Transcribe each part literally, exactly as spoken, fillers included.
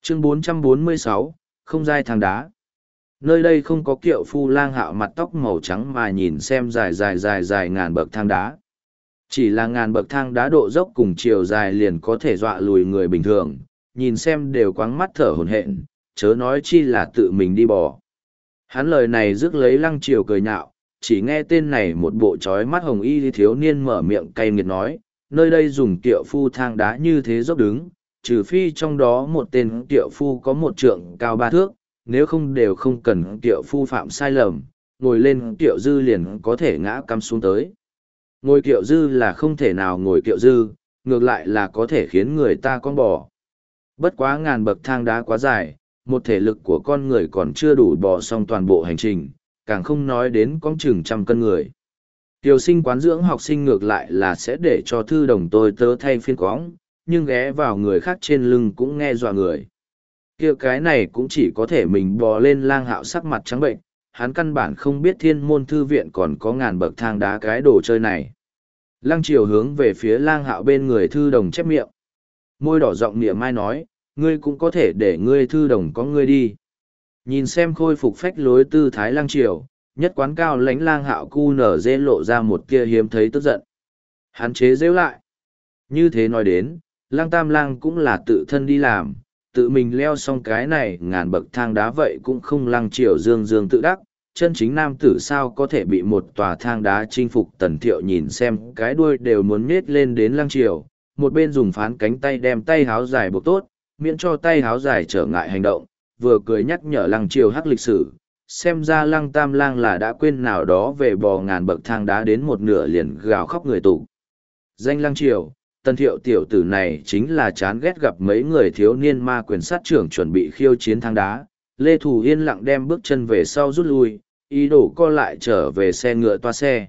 Chương bốn trăm bốn mươi sáu, không giai thang đá. Nơi đây không có kiệu phu lang hạo mặt tóc màu trắng mà nhìn xem dài dài dài dài ngàn bậc thang đá. Chỉ là ngàn bậc thang đá độ dốc cùng chiều dài liền có thể dọa lùi người bình thường, nhìn xem đều quáng mắt thở hổn hển, chớ nói chi là tự mình đi bò. Hắn lời này rước lấy Lăng Triều cười nhạo, chỉ nghe tên này một bộ trói mắt hồng y thiếu niên mở miệng cay nghiệt nói, nơi đây dùng kiệu phu thang đá như thế dốc đứng, trừ phi trong đó một tên kiệu phu có một trượng cao ba thước, nếu không đều không cần kiệu phu phạm sai lầm, ngồi lên kiệu dư liền có thể ngã cắm xuống tới. Ngồi kiệu dư là không thể nào ngồi kiệu dư, ngược lại là có thể khiến người ta con bò. Bất quá ngàn bậc thang đá quá dài, một thể lực của con người còn chưa đủ bò xong toàn bộ hành trình, càng không nói đến con chừng trăm cân người. Tiểu sinh quán dưỡng học sinh ngược lại là sẽ để cho thư đồng tôi tớ thay phiên quõng, nhưng ghé vào người khác trên lưng cũng nghe dọa người. Kia cái này cũng chỉ có thể mình bò lên. Lang Hạo sắc mặt trắng bệnh, hắn căn bản không biết thiên môn thư viện còn có ngàn bậc thang đá cái đồ chơi này. Lăng Triều hướng về phía Lang Hạo bên người thư đồng chép miệng. Môi đỏ giọng nịa mai nói, ngươi cũng có thể để ngươi thư đồng có ngươi đi. Nhìn xem khôi phục phách lối tư thái Lăng Triều, nhất quán cao lãnh Lang Hạo cu nở dê lộ ra một kia hiếm thấy tức giận. Hắn chế giễu lại. Như thế nói đến, Lang Tam Lang cũng là tự thân đi làm, tự mình leo xong cái này ngàn bậc thang đá vậy cũng không Lăng Triều dương dương tự đắc. Chân chính nam tử sao có thể bị một tòa thang đá chinh phục. Tần Thiệu nhìn xem cái đuôi đều muốn nết lên đến Lăng Triều, một bên dùng phán cánh tay đem tay háo dài buộc tốt, miễn cho tay háo dài trở ngại hành động, vừa cười nhắc nhở Lăng Triều hắc lịch sử, xem ra Lăng Tam Lang là đã quên nào đó về bò ngàn bậc thang đá đến một nửa liền gào khóc người tụ. Danh Lăng Triều, Tần Thiệu tiểu tử này chính là chán ghét gặp mấy người thiếu niên ma quyền sát trưởng chuẩn bị khiêu chiến thang đá. Lê Thù yên lặng đem bước chân về sau rút lui, ý đồ co lại trở về xe ngựa toa xe.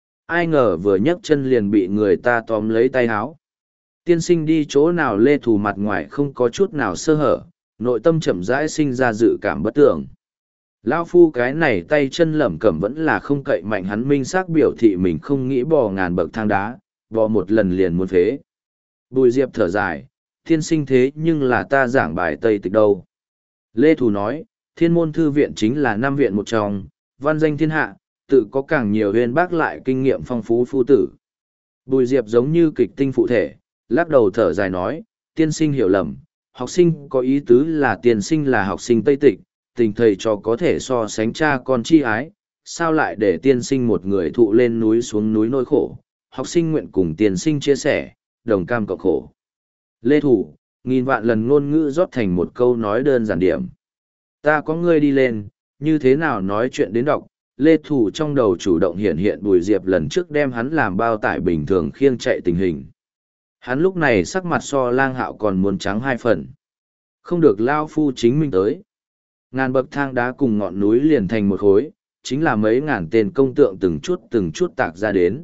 Ai ngờ vừa nhấc chân liền bị người ta tóm lấy tay háo. Tiên sinh đi chỗ nào? Lê Thù mặt ngoài không có chút nào sơ hở, nội tâm chậm rãi sinh ra dự cảm bất tưởng. Lao phu cái này tay chân lẩm cẩm vẫn là không cậy mạnh, hắn minh xác biểu thị mình không nghĩ bò ngàn bậc thang đá, bò một lần liền muốn phế. Bùi Diệp thở dài, tiên sinh thế nhưng là ta giảng bài Tây Tịch đâu. Lê Thù nói, thiên môn thư viện chính là năm viện một trong, văn danh thiên hạ, tự có càng nhiều huyền bác lại kinh nghiệm phong phú phu tử. Bùi Diệp giống như kịch tinh phụ thể, lắc đầu thở dài nói, tiên sinh hiểu lầm, học sinh có ý tứ là tiên sinh là học sinh Tây Tịch, tình thầy trò có thể so sánh cha con chi ái, sao lại để tiên sinh một người thụ lên núi xuống núi nỗi khổ, học sinh nguyện cùng tiên sinh chia sẻ, đồng cam cộng khổ. Lê Thủ, nghìn vạn lần ngôn ngữ rót thành một câu nói đơn giản điểm. Ta có ngươi đi lên, như thế nào nói chuyện đến đọc, Lê Thủ trong đầu chủ động hiện hiện Bùi Diệp lần trước đem hắn làm bao tải bình thường khiêng chạy tình hình. Hắn lúc này sắc mặt so Lang Hạo còn muốn trắng hai phần. Không được lao phu chính mình tới. Ngàn bậc thang đá cùng ngọn núi liền thành một khối, chính là mấy ngàn tên công tượng từng chút từng chút tạc ra đến.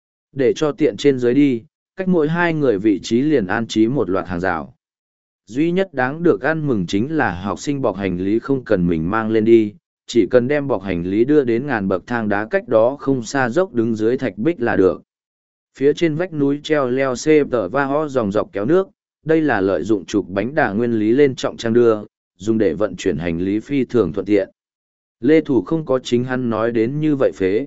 Để cho tiện trên dưới đi, cách mỗi hai người vị trí liền an trí một loạt hàng rào. Duy nhất đáng được ăn mừng chính là học sinh bọc hành lý không cần mình mang lên đi, chỉ cần đem bọc hành lý đưa đến ngàn bậc thang đá cách đó không xa dốc đứng dưới thạch bích là được. Phía trên vách núi treo leo xê tờ va ho dòng dọc kéo nước, đây là lợi dụng trục bánh đà nguyên lý lên trọng trang đưa, dùng để vận chuyển hành lý phi thường thuận tiện. Lê Thủ không có chính hắn nói đến như vậy phế.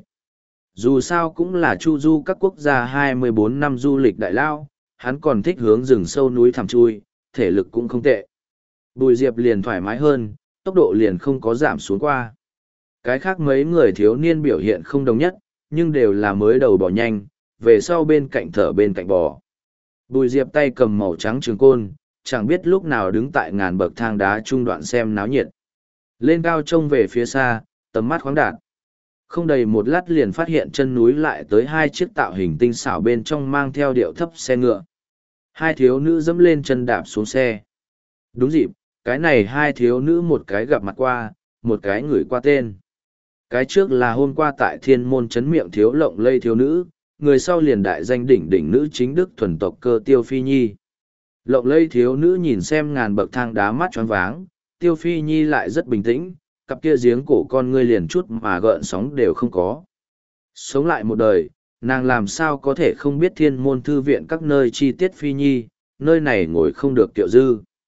Dù sao cũng là chu du các quốc gia hai mươi bốn năm du lịch đại lao, hắn còn thích hướng rừng sâu núi thẳm chui, thể lực cũng không tệ. Bùi Diệp liền thoải mái hơn, tốc độ liền không có giảm xuống qua. Cái khác mấy người thiếu niên biểu hiện không đồng nhất, nhưng đều là mới đầu bỏ nhanh, về sau bên cạnh thở bên cạnh bò. Bùi Diệp tay cầm màu trắng trường côn, chẳng biết lúc nào đứng tại ngàn bậc thang đá trung đoạn xem náo nhiệt. Lên cao trông về phía xa, tầm mắt khoáng đạt. Không đầy một lát liền phát hiện chân núi lại tới hai chiếc tạo hình tinh xảo bên trong mang theo điệu thấp xe ngựa. Hai thiếu nữ dẫm lên chân đạp xuống xe. Đúng dịp, cái này hai thiếu nữ một cái gặp mặt qua, một cái ngửi qua tên. Cái trước là hôm qua tại thiên môn chấn miệng thiếu lộng lây thiếu nữ, người sau liền đại danh đỉnh đỉnh nữ chính đức thuần tộc Cơ Tiêu Phi Nhi. Lộng lây thiếu nữ nhìn xem ngàn bậc thang đá mắt choáng váng, Tiêu Phi Nhi lại rất bình tĩnh, cặp kia giếng cổ con ngươi liền chút mà gợn sóng đều không có. Sống lại một đời, nàng làm sao có thể không biết thiên môn thư viện các nơi chi tiết Phi Nhi, nơi này ngồi không được kiệu dư.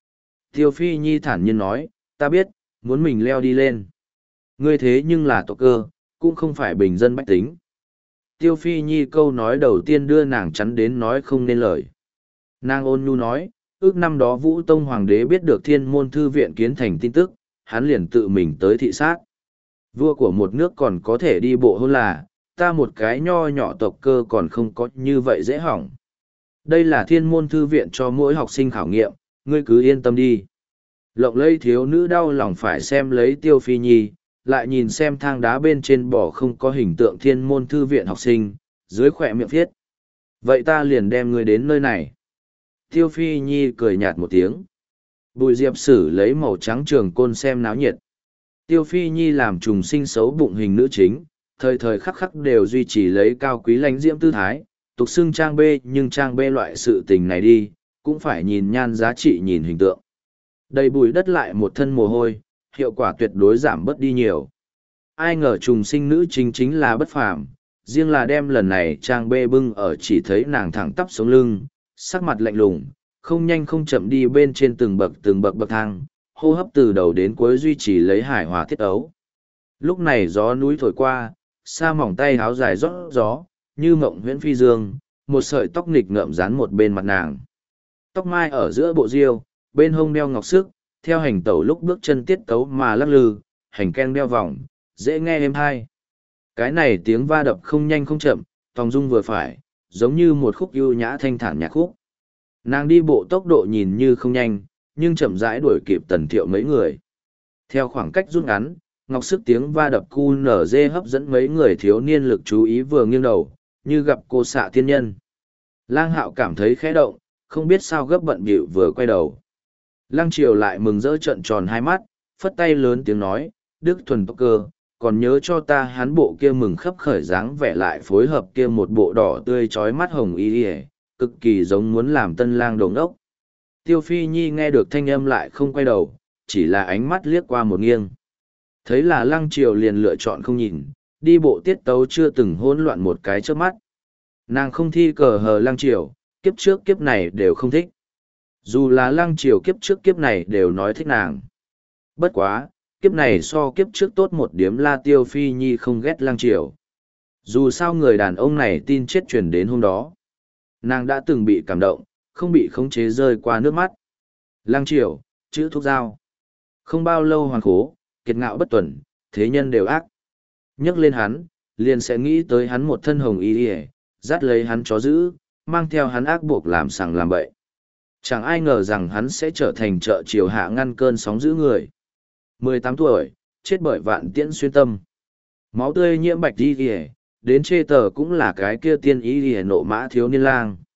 Tiêu Phi Nhi thản nhiên nói, ta biết, muốn mình leo đi lên. Ngươi thế nhưng là tộc cơ, cũng không phải bình dân bách tính. Tiêu Phi Nhi câu nói đầu tiên đưa nàng chắn đến nói không nên lời. Nàng ôn nhu nói, ước năm đó Vũ Tông Hoàng đế biết được thiên môn thư viện kiến thành tin tức, hắn liền tự mình tới thị sát. Vua của một nước còn có thể đi bộ hơn là, ta một cái nho nhỏ tộc cơ còn không có như vậy dễ hỏng. Đây là thiên môn thư viện cho mỗi học sinh khảo nghiệm, ngươi cứ yên tâm đi. Lộng lây thiếu nữ đau lòng phải xem lấy Tiêu Phi Nhi, lại nhìn xem thang đá bên trên bỏ không có hình tượng thiên môn thư viện học sinh, dưới khỏe miệng viết. Vậy ta liền đem ngươi đến nơi này. Tiêu Phi Nhi cười nhạt một tiếng. Bùi Diệp Sử lấy màu trắng trường côn xem náo nhiệt. Tiêu Phi Nhi làm trùng sinh xấu bụng hình nữ chính, thời thời khắc khắc đều duy trì lấy cao quý lãnh diễm tư thái, tục xưng trang bê nhưng trang bê loại sự tình này đi, cũng phải nhìn nhan giá trị nhìn hình tượng. Đầy bùi đất lại một thân mồ hôi, hiệu quả tuyệt đối giảm bớt đi nhiều. Ai ngờ trùng sinh nữ chính chính là bất phàm, riêng là đem lần này trang bê bưng ở chỉ thấy nàng thẳng tắp sống lưng, sắc mặt lạnh lùng, không nhanh không chậm đi bên trên từng bậc từng bậc bậc thang, hô hấp từ đầu đến cuối duy trì lấy hài hòa thiết ấu. Lúc này gió núi thổi qua, sa mỏng tay háo dài rót gió, như mộng huyễn phi dương, một sợi tóc nghịch ngợm dán một bên mặt nàng. Tóc mai ở giữa bộ diêu, bên hông đeo ngọc sức, theo hành tẩu lúc bước chân tiết tấu mà lắc lư, hành ken đeo vòng, dễ nghe êm hay. Cái này tiếng va đập không nhanh không chậm, tòng dung vừa phải, giống như một khúc ưu nhã thanh thản nhạc khúc. Nàng đi bộ tốc độ nhìn như không nhanh, nhưng chậm rãi đuổi kịp Tần Thiệu mấy người. Theo khoảng cách rút ngắn, ngọc sức tiếng va đập cu nở dê hấp dẫn mấy người thiếu niên lực chú ý vừa nghiêng đầu, như gặp cô xạ thiên nhân. Lang Hạo cảm thấy khẽ động, không biết sao gấp bận bịu vừa quay đầu. Lăng Triều lại mừng rỡ trợn tròn hai mắt, phất tay lớn tiếng nói, Đức thuần tốc cơ, còn nhớ cho ta hắn bộ kia mừng khấp khởi dáng vẻ lại phối hợp kia một bộ đỏ tươi trói mắt hồng y y, cực kỳ giống muốn làm tân lang đồng đốc. Tiêu Phi Nhi nghe được thanh âm lại không quay đầu, chỉ là ánh mắt liếc qua một nghiêng. Thấy là Lăng Triều liền lựa chọn không nhìn, đi bộ tiết tấu chưa từng hỗn loạn một cái trước mắt. Nàng không thi cờ hờ Lăng Triều, kiếp trước kiếp này đều không thích. Dù là Lăng Triều kiếp trước kiếp này đều nói thích nàng. Bất quá, kiếp này so kiếp trước tốt một điếm la Tiêu Phi Nhi không ghét Lăng Triều. Dù sao người đàn ông này tin chết truyền đến hôm đó. Nàng đã từng bị cảm động, không bị khống chế rơi qua nước mắt. Lăng Triều, chữ thuốc dao. Không bao lâu hoàn khố, kiệt ngạo bất tuần, thế nhân đều ác. Nhắc lên hắn, liền sẽ nghĩ tới hắn một thân hồng y y, dắt lấy hắn chó giữ, mang theo hắn ác buộc làm sằng làm bậy. Chẳng ai ngờ rằng hắn sẽ trở thành trợ triều hạ ngăn cơn sóng giữ người. mười tám tuổi, chết bởi vạn tiễn xuyên tâm. Máu tươi nhiễm bạch y y, đến chê tờ cũng là cái kia tiên y y nộ mã thiếu niên lang.